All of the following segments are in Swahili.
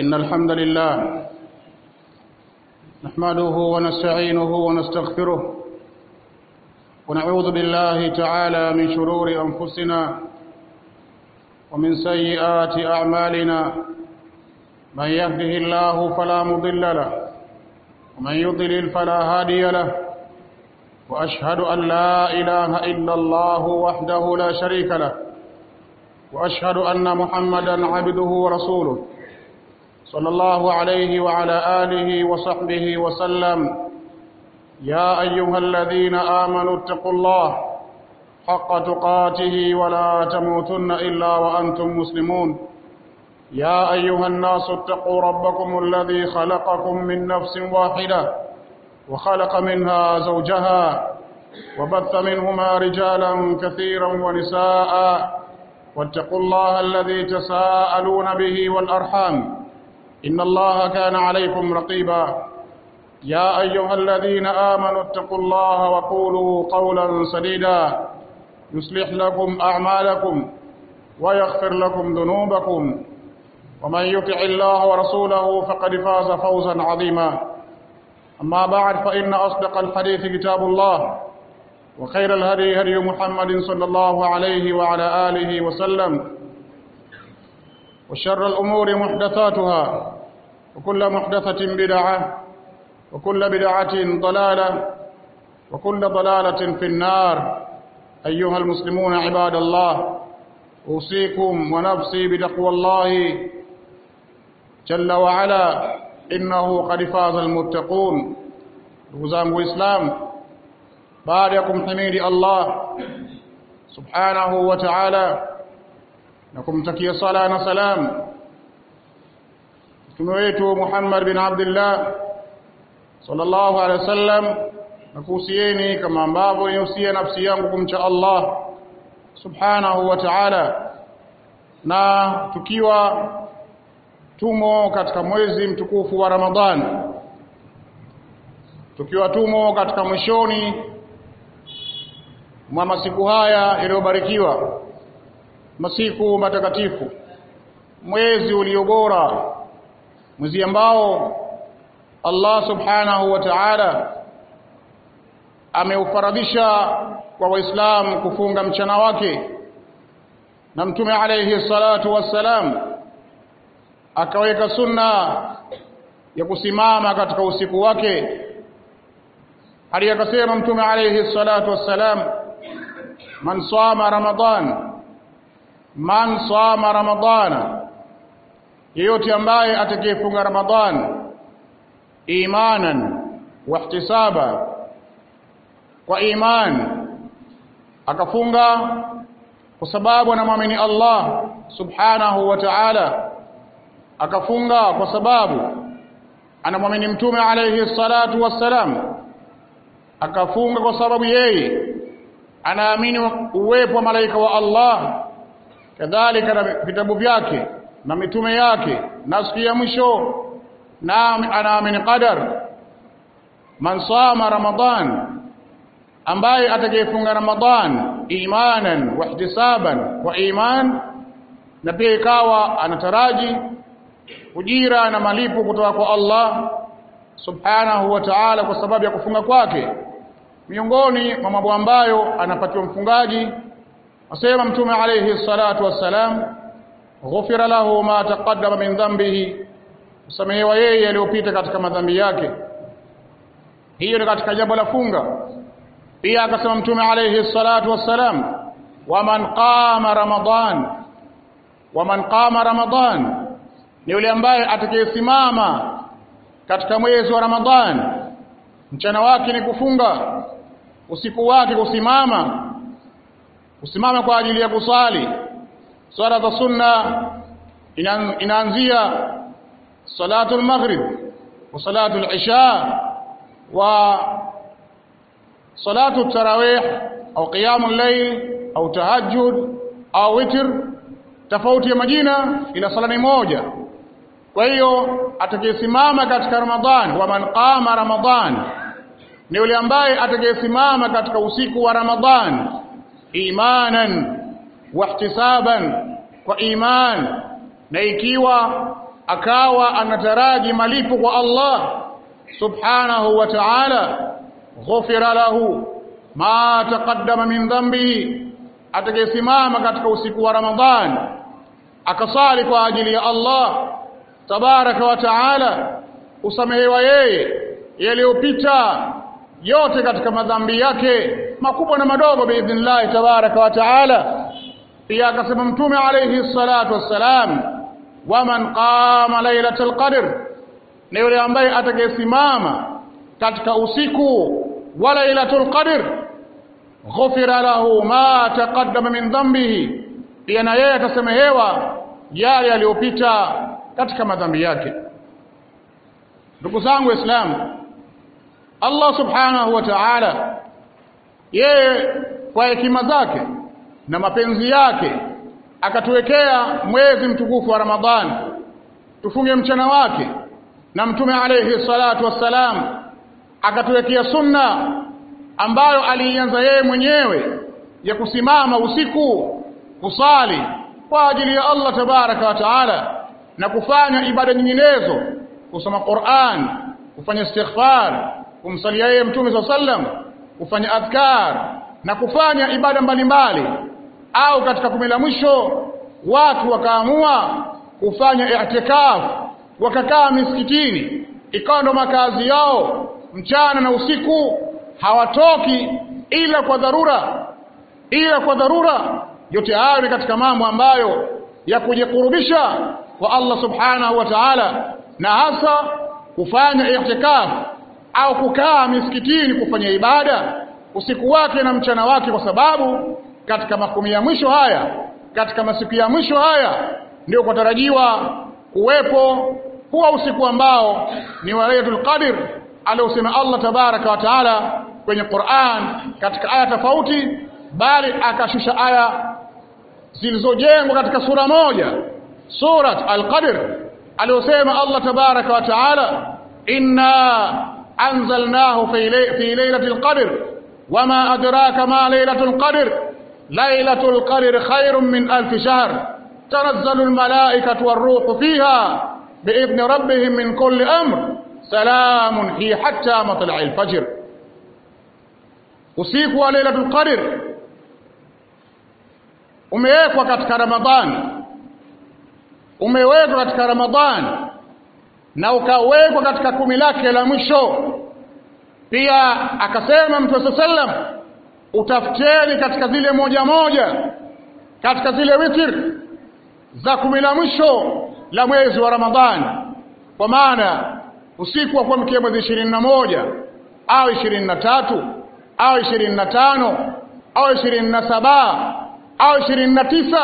إن الحمد لله نحمده ونستعينه ونستغفره ونعوذ بالله تعالى من شرور أنفسنا ومن سيئات أعمالنا. من يهده الله فلا مضل له ومن يضلل فلا هادي له. وأشهد أن لا إله إلا الله وحده لا شريك له وأشهد أن محمدا عبده ورسوله صلى الله عليه وعلى آله وصحبه وسلم. يا أيها الذين آمنوا اتقوا الله حق تقاته ولا تموتن إلا وأنتم مسلمون. يا أيها الناس اتقوا ربكم الذي خلقكم من نفس واحدة وخلق منها زوجها وبث منهما رجالا كثيرا ونساء واتقوا الله الذي تساءلون به والأرحام إن الله كان عليكم رقيبا. يا أيها الذين آمنوا اتقوا الله وقولوا قولا سديدا يصلح لكم أعمالكم ويغفر لكم ذنوبكم ومن يطع الله ورسوله فقد فاز فوزا عظيما. أما بعد فإن أصدق الحديث كتاب الله وخير الهدي هدي محمد صلى الله عليه وعلى آله وسلم وشر الأمور محدثاتها وكل محدثة بدعة وكل بدعة ضلالة وكل ضلالة في النار. أيها المسلمون عباد الله، أوصيكم ونفسي بتقوى الله جل وعلا إنه قد فاز المتقون. وزام الإسلام بعدكم حميد الله سبحانه وتعالى نكم تكي صلاة وسلام تمويت محمد بن عبد الله صلى الله عليه وسلم. nakuhusieni kama ambavyo nihusia nafsi yangu kumcha Allah subhanahu wa ta'ala, na tukiwa tumo katika mwezi mtukufu wa Ramadhani, tukiwa tumo katika mwishoni mwa masiku haya yaliyobarikiwa, masiku matakatifu, mwezi uliobora, mwezi ambao Allah subhanahu wa ta'ala ameufaradhisha kwa Waislamu kufunga mchana wake, na Mtume alayhi salatu wassalam akaweka sunna ya kusimama katika usiku wake. Hadi akasema Mtume alayhi salatu wassalam, man sama ramadana, yeyote ambaye atakayefunga Ramadhan imanan wa ihtisaba, kwa iman, akafunga kwa sababu anamwamini Allah subhanahu wa ta'ala, akafunga kwa sababu anamwamini Mtume alayhi salatu wassalam, akafunga kwa sababu yeye anaamini uwepo wa malaika wa Allah, kadhalika na vitabu vyake na mitume yake na siku ya mwisho, na anaamini qadar. Man sama Ramadhan, ambaye atakayefunga Ramadhan imanan wa ihtisaban, wa iman, na pia ikawa anataraji ujira na malipo kutoka kwa Allah subhanahu wa ta'ala kwa sababu ya kufunga kwake. Miongoni mwa mambo ambayo anapatiwa mfungaji, asema Mtume alayhi salatu wassalam, ghufira lahu ma taqaddama min dhanbihi, usamehewa yeye aliyopita katika madhambi yake. Hiyo ni katika jambo la funga. Pia akasema Mtume alayhi salatu wassalam, wa man qama Ramadan, ni yule ambaye atakayesimama katika mwezi wa Ramadhan, mchana wake ni kufunga, usiku wake kusimama kwa ajili ya kusali swala za sunna. Inaanzia salatul maghrib wa salatul isha wa salatu tarawih au qiyamul layl au tahajjud au witr, tofauti ya majina ila sala ni moja. Kwa hiyo atakayesimama katika Ramadhan, wa man qama Ramadhan, ni yule ambaye atakayesimama katika usiku wa Ramadhan imanan wa ihtisaban, kwa iman, na ikiwa akawa anataraji malipo kwa Allah subhanahu wa ta'ala, ghufira lahu ma taqaddama min dhanbi, atakayesimama katika usiku wa Ramadhani akasali kwa ajili ya Allah tabaraka wa ta'ala, usamehewa yeye yaliyopita yote katika madhambi yake makubwa na madogo biidhnillah tabaraka wa ta'ala. Pia akasema Mtume alayhi salatu wassalam, waman qama lailatul qadr, na yule ambaye atakayesimama katika usiku wa lailatul qadr, ghufira lahu ma taqaddama min dhanbihi, pia na yeye atasamehewa yale yaliyopita katika madhambi yake. Ndugu zangu Waislamu, Allah subhanahu wa ta'ala yeye kwa hekima zake na mapenzi yake akatuwekea mwezi mtukufu wa Ramadhani tufunge mchana wake, na Mtume alayhi salatu wassalam akatuwekea sunna ambayo alianza yeye mwenyewe ya kusimama usiku kusali kwa ajili ya Allah tabaraka wa taala na kufanya ibada nyinginezo, kusoma Qur'an, kufanya istighfar, kumsalia yeye Mtume sallam, kufanya adhkar na kufanya ibada mbalimbali. Au katika kumi la mwisho watu wakaamua kufanya i'tikaf, wakakaa misikitini, ikawa ndo makazi yao mchana na usiku, hawatoki ila kwa dharura. Yote hayo ni katika mambo ambayo ya kujikurubisha kwa Allah subhanahu wa ta'ala, na hasa kufanya i'tikaf au kukaa misikitini kufanya ibada usiku wake na mchana wake, kwa sababu katika makumi ya mwisho haya, katika masiku ya mwisho haya ndio kutarajiwa kuwepo huwa usiku ambao ni wa Lailatul Qadr aliosema Allah tabaraka wa taala kwenye Qur'an katika aya tofauti, bali akashusha aya zilizojengwa katika sura moja, surat Al-Qadr, aliosema Allah tabaraka wa taala, inna anzalnahu fi lailatul qadr wama adraka ma lailatul qadr lailatul qadr khairun min alf shahr tanazzalu almalaikatu waruhu fiha biidhni rabbihim min kulli amr salamun hi hatta matla'il fajr. Usiku wa lailatul qadr umewekwa katika Ramadhani, na ukawekwa katika kumi lake la mwisho. Pia akasema Mtume sallam, utafuteni katika zile moja katika zile witr za kumi la mwisho la mwezi wa Ramadhani, kwa maana usiku wa kuamkia mwezi 21 au 23 au 25 au 27 au 29,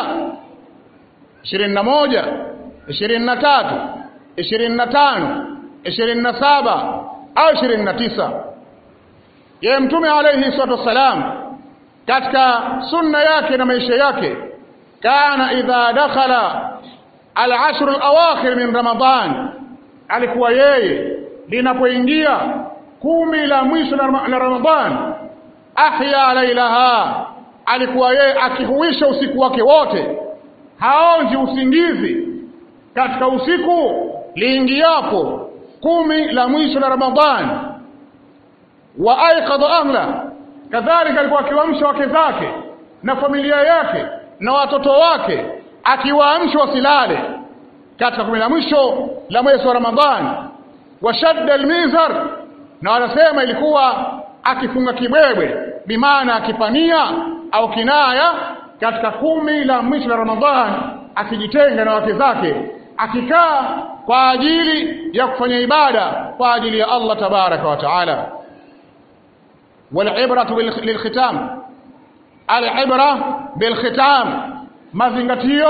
21, 23, 25, 27 au 29. Yeye Mtume alayhi salatu wasalam katika sunna yake na maisha yake, kana idha dakhala al-ashr al-awakhir min Ramadan, alikuwa yeye linapoingia kumi la mwisho la Ramadhan, ahya lailaha, alikuwa yeye akihuisha usiku wake wote, haonji usingizi katika usiku liingiapo kumi la mwisho la Ramadhani. Wa aiqadha ahla, kadhalika alikuwa akiwaamsha wake zake na familia yake na watoto wake, akiwaamsha wasilale katika kumi la mwisho la mwezi wa Ramadhani. Wa shadda almizar, na wanasema ilikuwa akifunga kibwebwe, bimaana akipania au kinaya katika kumi la mwisho la Ramadhani, akijitenga na wake zake, akikaa kwa ajili ya kufanya ibada kwa ajili ya Allah tabaraka wa taala. Wal-ibratu lil-khitam, al-ibra bil-khitam, mazingatio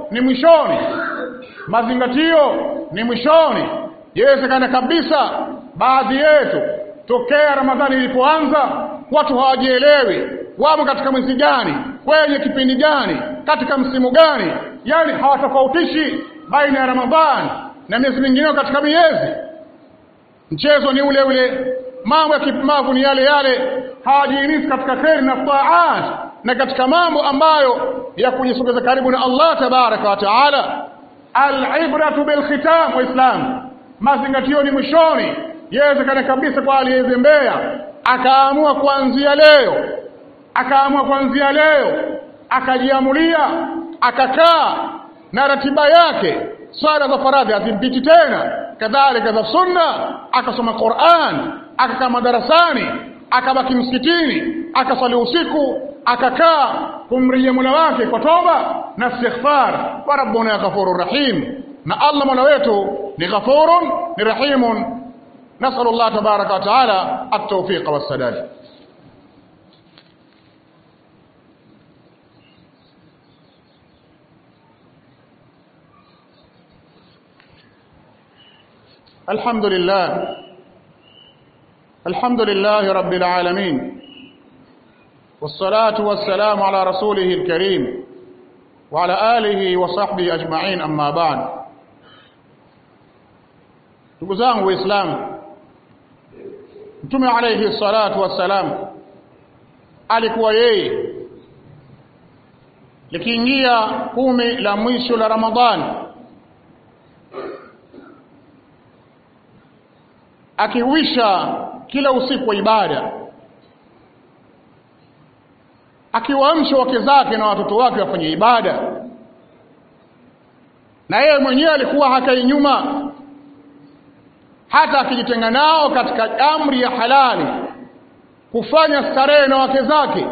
ni mwishoni. Yawezekana kabisa baadhi yetu tokea Ramadhani ilipoanza watu hawajielewi wamo katika mwezi gani, kwenye kipindi gani, katika msimu gani, yani hawatofautishi baina ya Ramadhani na miezi mingine katika miezi. Mchezo ni ule ule, mambo ya kipimavu ni yale yale, hawajiinisi katika kheri na taat na katika mambo ambayo ya kujisogeza karibu na Allah tabaraka wa taala. Al-ibratu bil khitam. Waislamu, mazingatio ni mwishoni. Yawezekana kabisa kwa aliyezembea akaamua kuanzia leo akajiamulia akakaa na ratiba yake, swala za faradhi hazimpiti tena, kadhalika za sunna, akasoma Qur'an, akakaa madarasani, akabaki msikitini, akasali usiku, akakaa kumrejea Mola wake kwa toba na istighfar. Wa rabbuna ghafurur rahim, na Allah Mola wetu ni ghafurun ni rahimun. Nasallallahu tabaraka wa taala at-tawfiq was-sadad. الحمد لله رب العالمين، والصلاة والسلام على رسوله الكريم وعلى آله وصحبه أجمعين. أما بعد، ndugu zangu Waislamu, Mtume alayhi salatu wassalam alikuwa yeye likiingia 10 la mwisho la Ramadhani akiwisha kila usiku wa ibada, akiwaamsha wake zake na watoto wake wafanye ibada, na yeye mwenyewe alikuwa hakai nyuma, hata akijitenga nao katika amri ya halali, kufanya starehe na wake zake,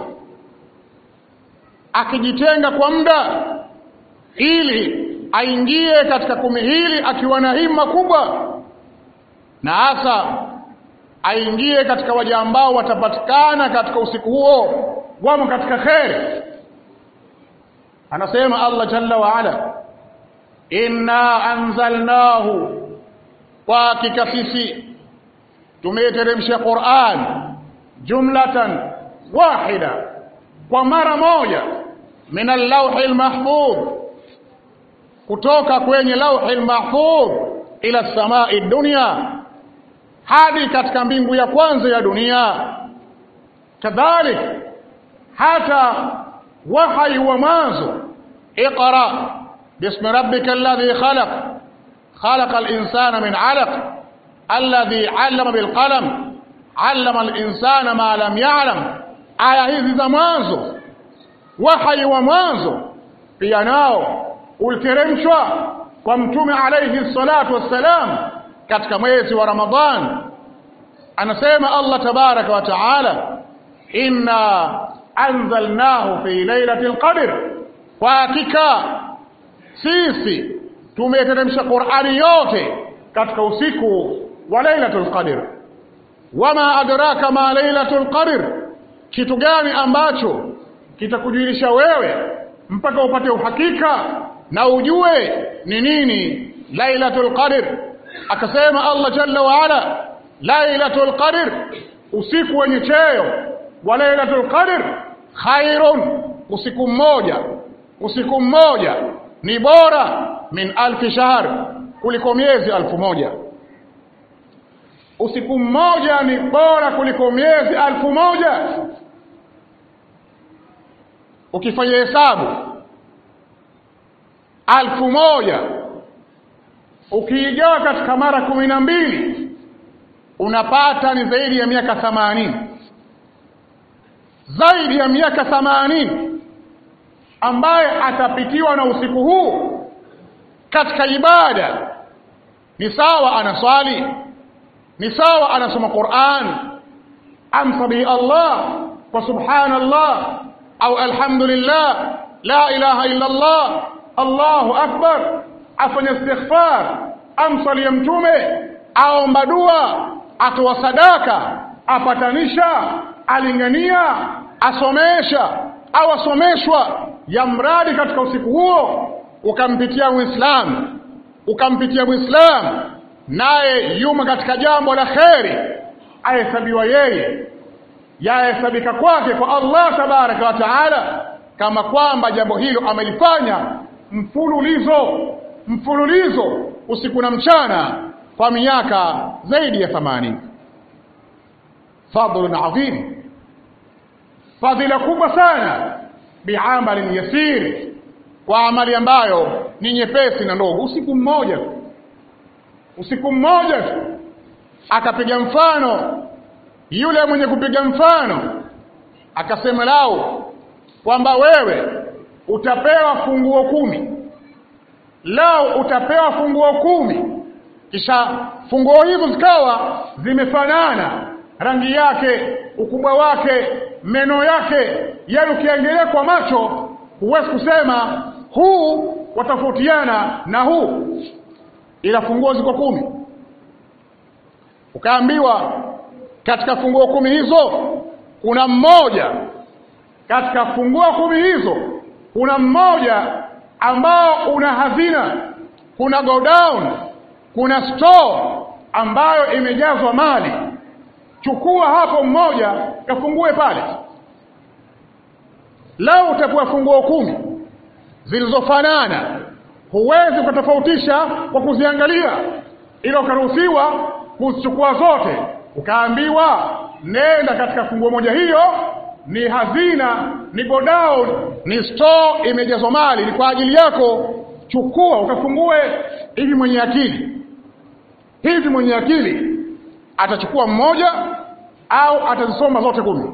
akijitenga kwa muda ili aingie katika 10 hili akiwa na himma kubwa, na hasa aingie katika waja ambao watapatikana katika usiku huo wamo katika khair. Anasema Allah jalla wa ala, inna anzalnahu, kwa hakika sisi tumeteremsha Qur'an jumlatan wahida, kwa mara moja, min al-lawhil mahfuz, kutoka kwenye lawhil mahfuz ila samai dunya, hadi katika mbingu ya kwanza ya dunia. Kadhalik hata wahyi wa mwanzo, iqra bismi rabbika alladhi khalaq khalaqal insana min 'alaq alladhi 'allama bil qalam 'allama al insana ma lam ya'lam. Aya hizi za mwanzo, wahyi wa mwanzo pia nao uliteremshwa kwa Mtume alayhi salatu wassalam katika mwezi wa Ramadhan. Anasema Allah tabaraka wa taala, inna anzalnahu fi lailatul qadr, kwa hakika sisi tumeteremsha Qur'ani yote katika usiku wa lailatul qadr. Wama adraka ma lailatul qadr, kitu gani ambacho kitakujulisha wewe mpaka upate uhakika na ujue ni nini lailatul qadr? Akasema Allah jalla wa ala, lailatul qadr, usiku wenye cheo, wa lailatul qadr khairun, usiku mmoja ni bora min alfi shahr, kuliko miezi 1000. Usiku mmoja ni bora kuliko miezi 1000. Ukifanya hesabu 1000 ukiigawa katika mara 12 unapata ni zaidi ya miaka 80. Zaidi ya miaka 80 ambaye atapitiwa na usiku huu katika ibada. Ni sawa anaswali, ni sawa anasoma Qur'an, amsabihi Allah wa subhanallah au alhamdulillah, la ilaha illa Allah, Allahu akbar, afanya istighfar, amsali ya Mtume, aomba dua, atoa sadaka, apatanisha, alingania, asomesha au asomeshwa, ya mradi katika usiku huo ukampitia Muislamu naye yuma katika jambo la kheri, ahesabiwa yeye, yahesabika kwake kwa Allah tabaraka wa taala, kama kwamba jambo hilo amelifanya mfululizo usiku na mchana kwa miaka zaidi ya 80. Fadhlun adhim, fadhila kubwa sana, bi'amalin yasir, kwa amali ambayo ni nyepesi na ndogo. Usiku mmoja akapiga mfano yule mwenye kupiga mfano akasema lao kwamba wewe utapewa funguo 10. Lao utapewa funguo 10, kisha funguo hizo zikawa zimefanana rangi yake, ukubwa wake, meno yake, yaani ukiangalia kwa macho huwezi kusema huu watafautiana na huu, ila funguo ziko 10. Ukaambiwa katika funguo 10 hizo kuna mmoja, katika funguo 10 hizo kuna mmoja ambao una hazina, kuna go down, kuna store ambayo imejazwa mali. Chukua hapo mmoja kafungue pale. Lao utapewa funguo 10 zilizofanana, huwezi kutofautisha kwa kuziangalia, ila ukaruhusiwa kuzichukua zote. Ukaambiwa nenda katika funguo moja, hiyo ni hazina, ni go down, ni store imejazwa mali, ni kwa ajili yako. Chukua ukafungue. Hivi mwenye akili atachukua mmoja au atazisoma zote 10?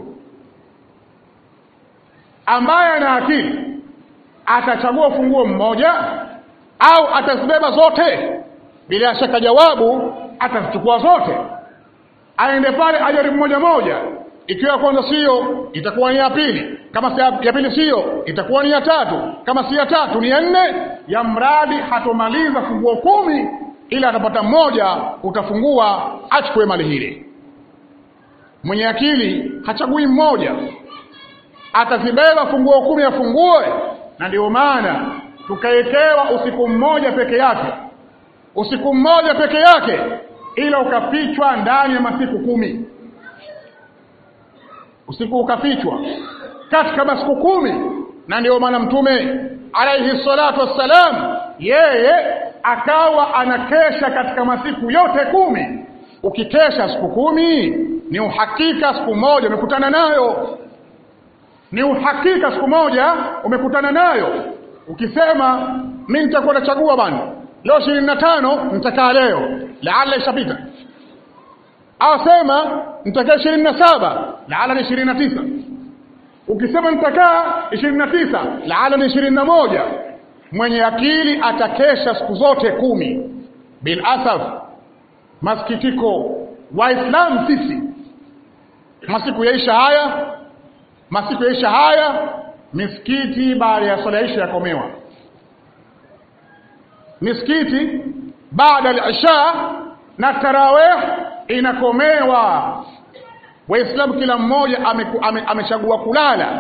Ambaye ana akili atachagua funguo mmoja au atazibeba zote? Bila shaka jawabu atazichukua zote. Aende pale ajaribu moja. Ikiwa ya kwanza sio, itakuwa ni ya pili. Kama si ya pili sio, itakuwa ni ya tatu. Kama si ya tatu ni ya 4. Ya mradi hatomaliza funguo 10, ila atapata mmoja, utafungua achukue mali hili. Mwenye akili hachagui mmoja, atazibeba funguo 10 afungue. Na ndio maana tukaekewa usiku mmoja peke yake, ila ukafichwa ndani ya masiku 10. Usiku ukafichwa katika masiku 10. Na ndio maana Mtume alayhi salatu wassalam yeye akawa anakesha katika masiku yote 10. Ukikesha siku 10 ni uhakika siku moja umekutana nayo. Ukisema mimi nitakuwa nachagua bana, leo 25 nitakaa leo, laala ishapita. Au sema nitakaa 27, laala ni 29. Ukisema nitakaa 29, laala ni 21. Mwenye akili atakesha siku zote 10. Bil asaf, masikitiko, Waislamu sisi masiku yaisha haya, misikiti baada ya swala isha yakomewa. Misikiti baada al-isha na tarawih inakomewa. Waislamu kila mmoja amechagua kulala,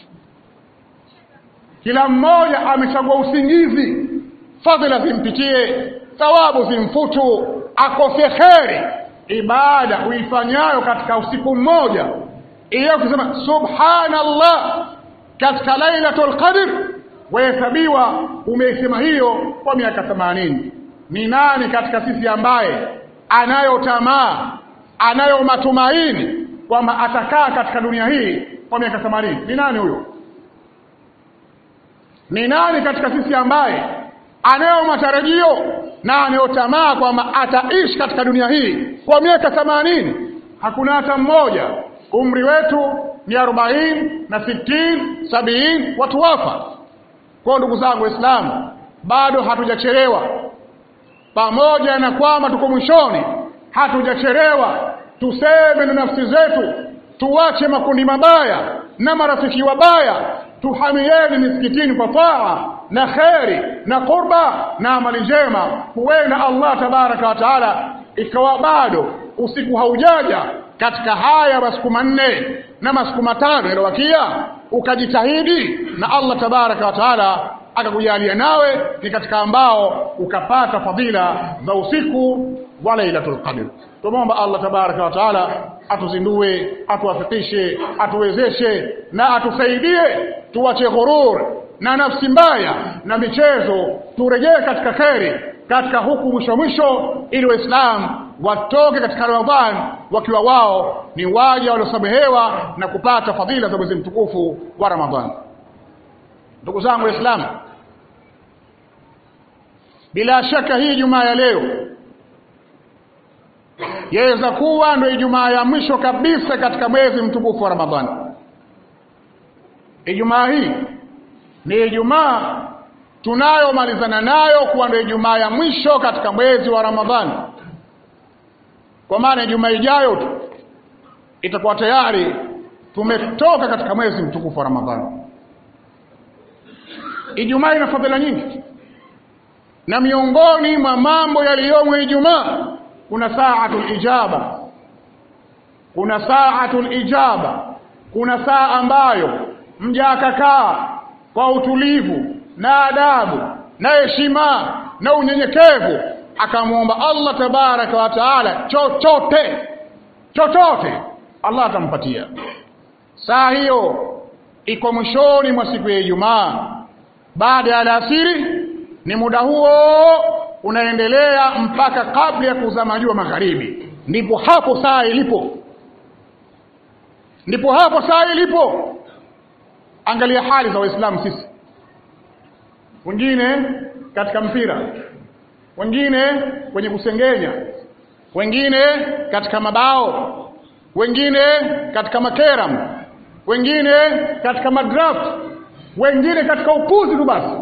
kila mmoja amechagua usingizi. Fadhila zimpitie, thawabu zimfutu, akose kheri. Ibada uifanyayo katika usiku mmoja, iyo kusema subhanallah katika lailatul qadr, wahesabiwa umeisema hiyo kwa miaka 80. Ni nani katika sisi ambaye anayo tamaa, anayo matumaini kwamba atakaa katika dunia hii kwa miaka 80? Ni nani huyo? Ni nani katika sisi ambaye anayo matarajio na anayo tamaa kwamba ataishi katika dunia hii kwa miaka 80? Hakuna hata mmoja. Umri wetu ni 40 na 60, 70 watu wafa. Kwa ndugu zangu Waislamu, bado hatujachelewa. Pamoja na kwamba tuko mwishoni, hatujachelewa. Tuseme na nafsi zetu, tuache makundi mabaya na marafiki wabaya, tuhamieni misikitini kwa taa na kheri na qurba na amali njema. Huenda Allah tabaraka wa taala ikawa bado usiku haujaja katika haya masiku 4 na masiku 5 yalowakia, ukajitahidi na Allah tabaraka wa taala akakujalia nawe ni katika ambao ukapata fadhila za usiku wa Lailatul Qadr. Tuomba Allah tabaraka wa taala atuzindue, atuwafikishe, atuwezeshe na atusaidie, tuache ghurur na nafsi mbaya na michezo, turejee katika kheri, katika huku mwisho, ili Waislamu watoke katika Ramadhani wakiwa wao ni waja waliosamehewa na kupata fadhila za mwezi mtukufu wa Ramadhani. Ndugu zangu Waislamu, Bila shaka hii Ijumaa ya leo yaweza kuwa ndio Ijumaa ya mwisho kabisa katika mwezi mtukufu wa Ramadhani. Ijumaa hii ni Ijumaa tunayomalizana nayo kuwa ndio Ijumaa ya mwisho katika mwezi wa Ramadhani. Kwa maana Ijumaa ijayo tu itakuwa tayari tumetoka katika mwezi mtukufu wa Ramadhani. Ijumaa ina fadhila nyingi, na miongoni mwa mambo yaliyomo Ijumaa kuna saatul ijaba. Kuna saatul ijaba, kuna saa ambayo mja akakaa kwa utulivu na adabu na heshima na unyenyekevu akamwomba Allah tabaraka wa taala chochote Allah atampatia. Saa hiyo iko mwishoni mwa siku ya Ijumaa baada ya alasiri. Ni muda huo unaendelea mpaka kabla ya kuzama jua magharibi. Ndipo hapo saa ilipo. Angalia hali za Waislamu sisi, wengine katika mpira, wengine kwenye kusengenya, wengine katika mabao, wengine katika makeram, wengine katika madraft, wengine katika upuzi tu basi.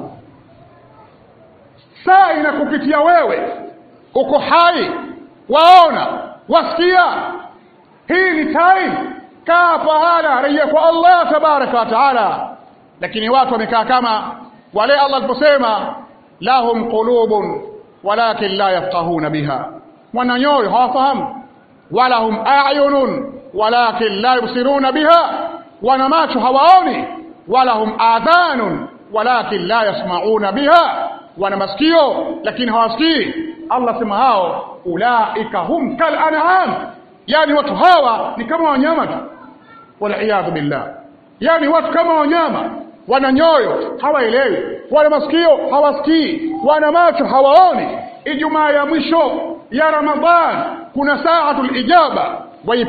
Saa inakupitia wewe, uko hai, waona, wasikia. Hii ni time, kaa pahala, rejea kwa Allah tabaraka wa taala. Lakini watu wamekaa kama wale Allah aliposema lahum qulubun walakin la yafqahuna biha, wana nyoyo hawafahamu, wala hum a'yunun walakin la yubsiruna biha, wana macho hawaoni, wala hum adhanun walakin la yasma'una biha, wana masikio lakini hawasikii. Allah sema hao ulaika hum kal an'am, yani watu hawa ni kama wanyama tu, wala iyadhu billah. Yani watu kama wanyama, wana nyoyo hawaelewi, wana masikio hawasikii, wana macho hawaoni. Ijumaa ya mwisho ya Ramadhan kuna saatul ijaba,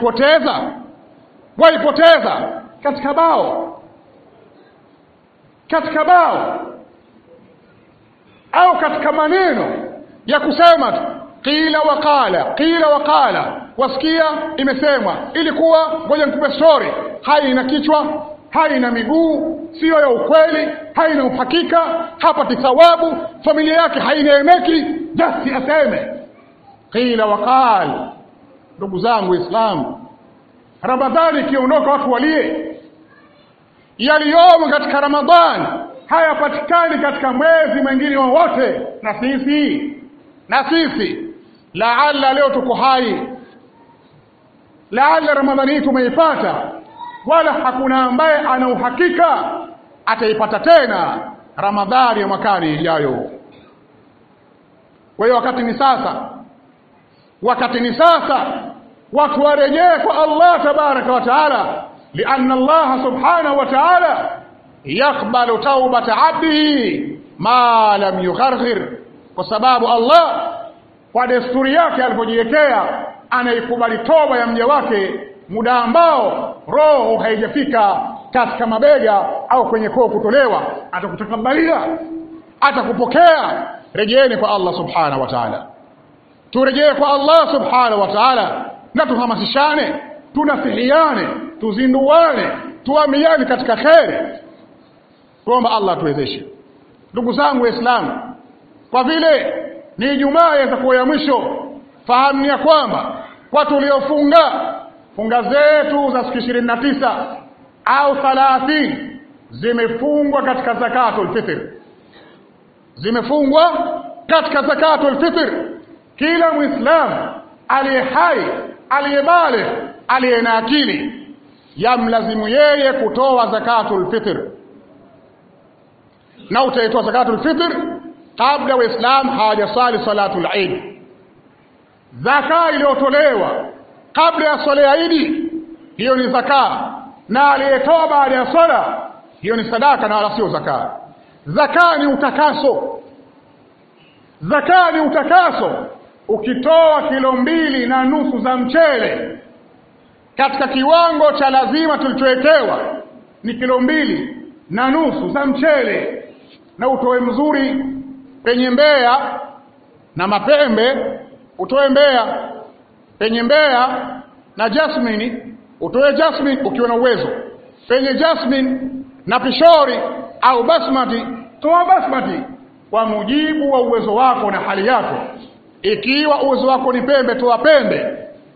waipoteza katika bao au katika maneno ya kusema tu, qila waqala, wasikia imesemwa, ilikuwa, ngoja nikupe story, haina kichwa, haina miguu, sio ya ukweli, haina uhakika, hapati thawabu, familia yake haineemeki, just aseme qila waqala. Ndugu zangu Islam, Ramadhani kiondoka watu walie. Yaliyomo katika Ramadhani hayapatikani katika mwezi mwingine wowote. Na sisi laalla leo tuko hai, laalla Ramadhani tumeipata, wala hakuna ambaye ana uhakika ataipata tena Ramadhani ya mwakani ijayo. Kwa hiyo wakati ni sasa watu warejee kwa Allah tabaraka wa taala, lianna Allah subhanahu wa taala yakbalu taubata abdihi ma lam yugharghir, kwa sababu Allah kwa desturi yake alipojiwekea anaikubali toba ya mja wake muda ambao roho haijafika katika mabega au kwenye koo kutolewa. Atakutakabalia, atakupokea. Rejeeni kwa Allah subhanahu wa ta'ala, turejee kwa Allah subhanahu wa ta'ala, na tuhamasishane, tunasihiane, tuzinduane, tuamiane katika kheri. Tuomba Allah tuwezeshe. Ndugu zangu Waislamu, kwa vile ni Ijumaa itakuwa ya mwisho, fahamu ya kwamba kwa tuliofunga funga zetu za siku 29 au 30 zimefungwa katika zakatul fitr. Zimefungwa katika zakatul fitr. Kila Muislamu aliye hai, aliyebaligh, aliye na akili, yamlazimu yeye kutoa zakatul fitr. Na utaitoa zakatul fitr kabla Waislamu hawajasali salatul Eid. Zaka iliyotolewa kabla ya swala ya Eid, hiyo ni zaka, na aliyetoa baada ya swala, hiyo ni sadaka na wala sio zaka. Zaka ni utakaso. Zaka ni utakaso. Ukitoa kilo 2.5 za mchele katika kiwango cha lazima tulichowekewa ni kilo 2.5 za mchele, na utoe mzuri penye Mbeya na mapembe utoe mbea, penye mbea na jasmine utoe jasmine ukiwa na uwezo, penye jasmine na pishori au basmati toa basmati kwa mujibu wa uwezo wako na hali yako. Ikiwa uwezo wako ni pembe toa pembe,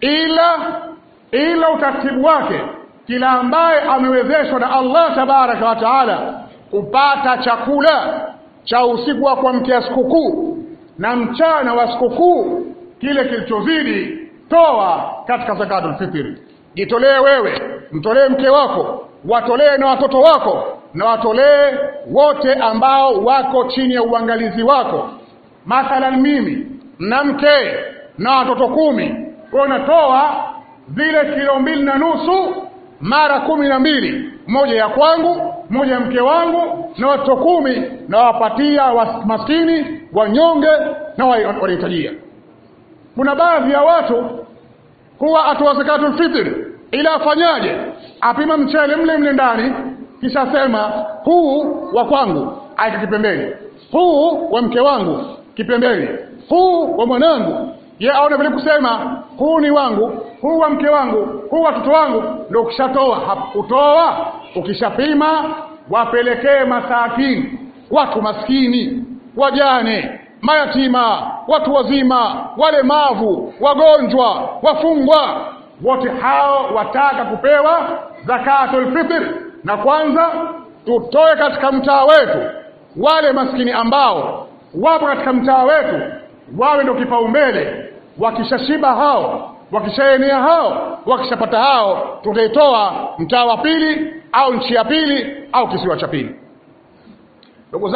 ila utaratibu wake, kila ambaye amewezeshwa na Allah tabaraka wa taala kupata chakula cha usiku wa kuamkia sikukuu na mchana wa sikukuu, kile kilichozidi toa katika zakatul fitri. Jitolee wewe, mtolee mke wako, watolee na watoto wako, na watolee wote ambao wako chini ya uangalizi wako. Mathalan mimi na mke na watoto 10, kwa natoa zile kilo 2.5 mara 12, moja ya kwangu, moja ya mke wangu, na watoto 10 na wapatia maskini, wanyonge na wanahitajia. Kuna baadhi ya watu huwa atoa zakatul fitr, ila afanyaje? Apima mchele mle ndani, kisha sema huu wa kwangu aika kipembeni, huu wa mke wangu kipembeni, huu wa mwanangu. Yeye aone vile kusema huu ni wangu, huu wa mke wangu, huu watoto wangu. Ndio ukishatoa hakutoa, ukishapima wapelekee masakini, watu maskini, wajane, mayatima, watu wazima, walemavu, wagonjwa, wafungwa, wote hao wataka kupewa zakatul fitr. Na kwanza tutoe katika mtaa wetu wale maskini ambao wapo katika mtaa wetu, wawe ndio kipaumbele. Wakishashiba hao, wakishaenea hao, wakishapata hao, tutaitoa mtaa wa pili au nchi ya pili au kisiwa cha pili. Ndugu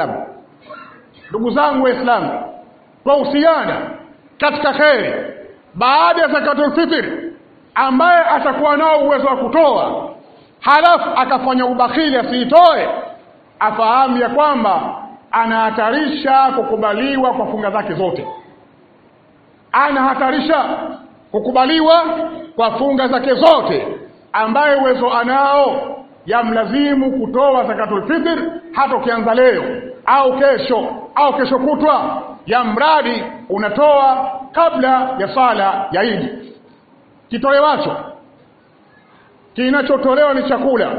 zangu Waislamu, kwa uhusiana katika kheri, baada ya zakatul fitr, ambaye atakuwa nao uwezo wa kutoa halafu akafanya ubakhili asiitoe, afahamu ya kwamba anahatarisha kukubaliwa kwa funga zake zote. Anahatarisha kukubaliwa kwa funga zake zote. Ambaye uwezo anao yamlazimu kutoa zakatul fitr, hata ukianza leo au kesho kutwa, ya mradi unatoa kabla ya sala ya Eid. Kitolewacho, kinachotolewa ni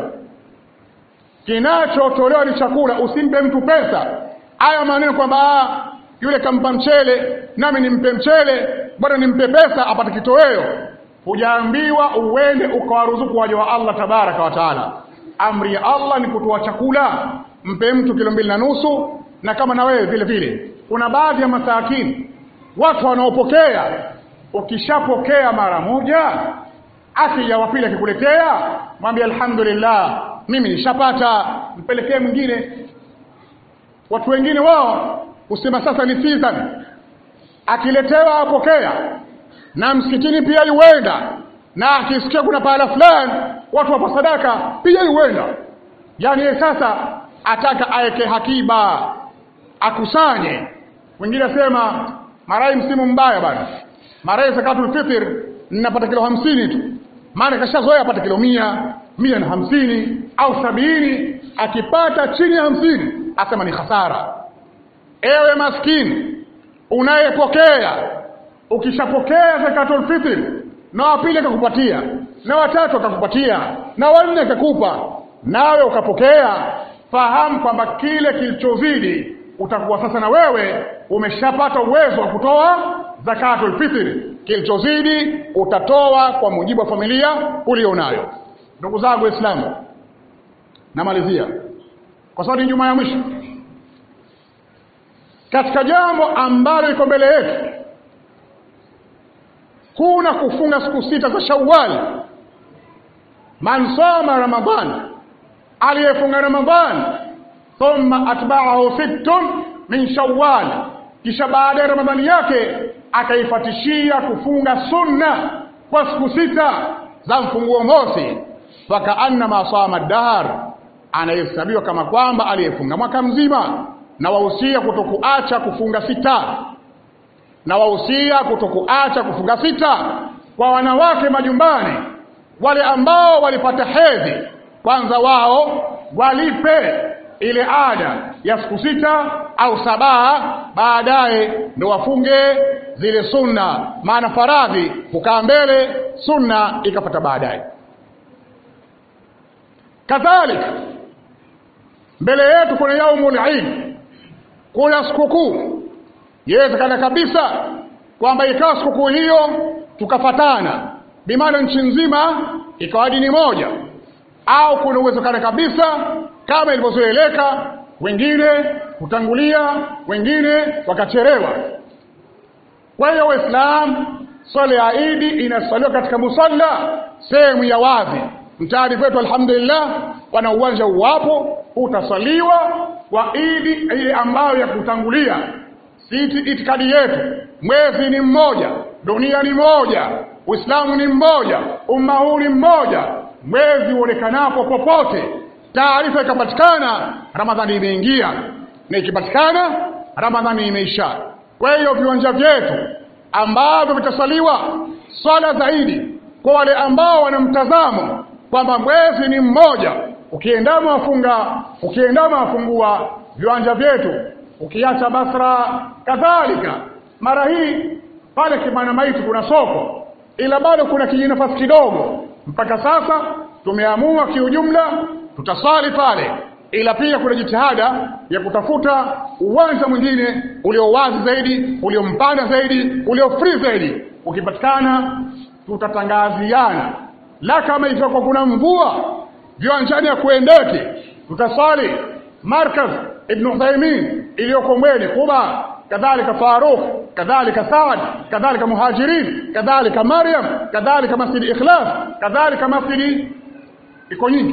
chakula. Usimpe mtu pesa. Haya maneno kwamba yule kampa mchele nami nimpe mchele, bwana nimpe pesa apate kitoweo. Hujaambiwa uende ukawaruzuku waja wa Allah tabaraka wa taala. Amri ya Allah ni kutoa chakula. Mpe mtu kilo 2.5, na kama na wewe vile vile. Kuna baadhi ya masakini watu wanaopokea, ukishapokea mara moja, akija wa pili akikuletea, mwambie alhamdulillah, mimi nishapata, mpelekee mwingine. Watu wengine wao usema sasa ni season, akiletewa apokea, na msikitini pia yuenda, na akisikia kuna pahala fulani watu wapa sadaka pia yuenda. Yani yeye sasa ataka aeke hakiba, akusanye. Mwingine asema marai msimu mbaya bana, marai zakatul fitr ninapata kilo 50 tu, maana kashazoea apata kilo 100, 150 au 70. Akipata chini ya 50 asema ni hasara. Ewe maskini unayepokea, ukishapokea zakatul fitr, na wapili akakupatia, na watatu akakupatia, na wanne akakupa, nawe ukapokea, fahamu kwamba kile kilichozidi utakuwa sasa na wewe umeshapata uwezo wa kutoa zakatul fitr. Kilichozidi utatoa kwa mujibu wa familia ulionayo. Ndugu zangu Waislamu, namalizia kwa sababu ni Ijumaa ya mwisho. Katika jambo ambalo liko mbele yetu, kuna kufunga siku 6 za Shawwal. Man sama Ramadhan, aliyefunga Ramadhan, thumma atba'ahu 6 min Shawwal, kisha baada ya Ramadhani yake akaifatishia kufunga sunna kwa siku 6 za mfunguo mosi, faka annama sama dahr, anahesabiwa kama kwamba aliyefunga mwaka mzima. Na wahusia kutokuacha kufunga 6, kwa wanawake majumbani. Wale ambao walipata hedhi, kwanza wao walipe ile ada ya siku 6 au 7, baadaye ndio wafunge zile sunna. Maana faradhi kukaa mbele, sunna ikapata baadaye. Kadhalika mbele yetu kuna yaumul Eid, kuna sikukuu. Yawezekana kabisa kwamba ikawa sikukuu hiyo tukafatana, bimaana nchi nzima ikawa dini moja, au kuna uwezekano kabisa kama ilivyozoeleka, wengine kutangulia, wengine wakachelewa. Kwa hiyo Waislamu, swala ya Eid inasaliwa katika musalla, sehemu ya wazi. Mtaani kwetu alhamdulillah wana uwanja uwapo, utasaliwa kwa Eid ile ambayo ya kutangulia. Sisi itikadi yetu, mwezi ni mmoja, dunia ni moja, Uislamu ni mmoja, umma huu ni mmoja. Mwezi uonekanapo popote, taarifa ikapatikana Ramadhani imeingia, na ikipatikana Ramadhani imeisha. Kwa hiyo viwanja vyetu ambavyo vitasaliwa swala zaidi kwa wale ambao wana mtazamo kwamba mwezi ni mmoja, ukiendama wafungua viwanja vyetu, ukiacha Basra kadhalika. Mara hii pale Kimana Maiti kuna soko, ila bado kuna kijinafasi kidogo. Mpaka sasa tumeamua kiujumla tutasali pale, ila pia kuna jitihada ya kutafuta uwanja mwingine ulio wazi zaidi, uliompana zaidi, ulio free zaidi. Ukipatikana tutatangaziana, la kama itakuwa kuna mvua viwanjani ya kuendeke, tutasali Markaz Ibn Uthaymeen iliyoko Mbweni Quba, kadhalika Faruq, kadhalika Saad, kadhalika Muhajirin, kadhalika Maryam, kadhalika Masjid Ikhlas, kadhalika masjidi iko nyingi,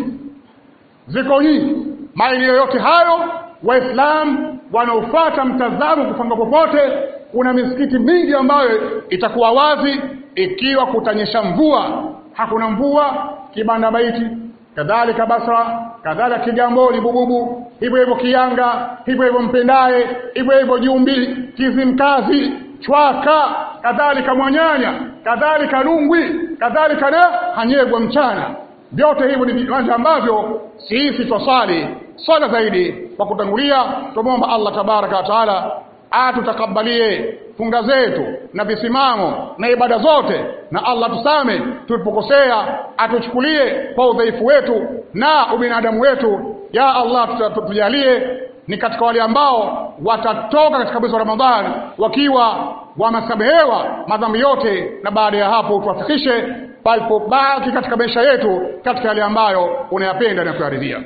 ziko nyingi. Maeneo yote hayo Waislamu wanaofuata mtazamo kupanga popote, kuna misikiti mingi ambayo itakuwa wazi ikiwa kutanyesha mvua. Hakuna mvua Kibanda Maiti, kadhalika Basra, kadhalika Kigamboni Bububu, hivyo hivyo Kianga, hivyo hivyo Mpendae, hivyo hivyo Jumbi, Kizimkazi, Chwaka, kadhalika Mwanyanya, kadhalika Rungwi, kadhalika na Hanyegwa Mchana. Vyote hivyo ni viwanja ambavyo sisi twasali swala zaidi kwa kutangulia. Tumomba Allah tabaraka wa taala atutakabalie funga zetu na visimamo na ibada zote, na Allah tusame tulipokosea, atuchukulie kwa udhaifu wetu na ubinadamu wetu. Ya Allah, tujalie ni katika wale ambao watatoka katika mwezi wa Ramadhani wakiwa wamesamehewa madhambi yote, na baada ya hapo tuwafikishe palipobaki katika maisha yetu katika yale ambayo unayapenda na kuyaridhia.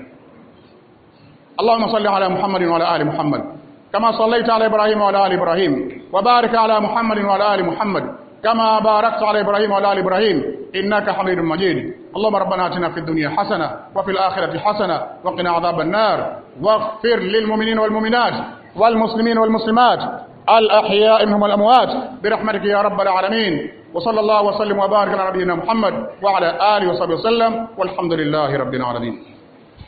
Allahumma salli ala Muhammadin wa ala ali Muhammad kama sallaita ala Ibrahim wa ala ali Ibrahim, wa barik ala Muhammadin wa ala ali Muhammad kama barakta ala Ibrahim wa ala ali Ibrahim innaka Hamidum Majid. Allahumma rabbana atina fid dunya hasana wa fil akhirati hasana wa qina adhaban nar waghfir lil mu'minina wal mu'minat wal muslimina wal muslimat al ahya'i minhum wal amwat birahmatika ya rabbal alamin. وصلى الله وسلم وبارك على نبينا محمد وعلى آله وصحبه وسلم والحمد لله رب العالمين.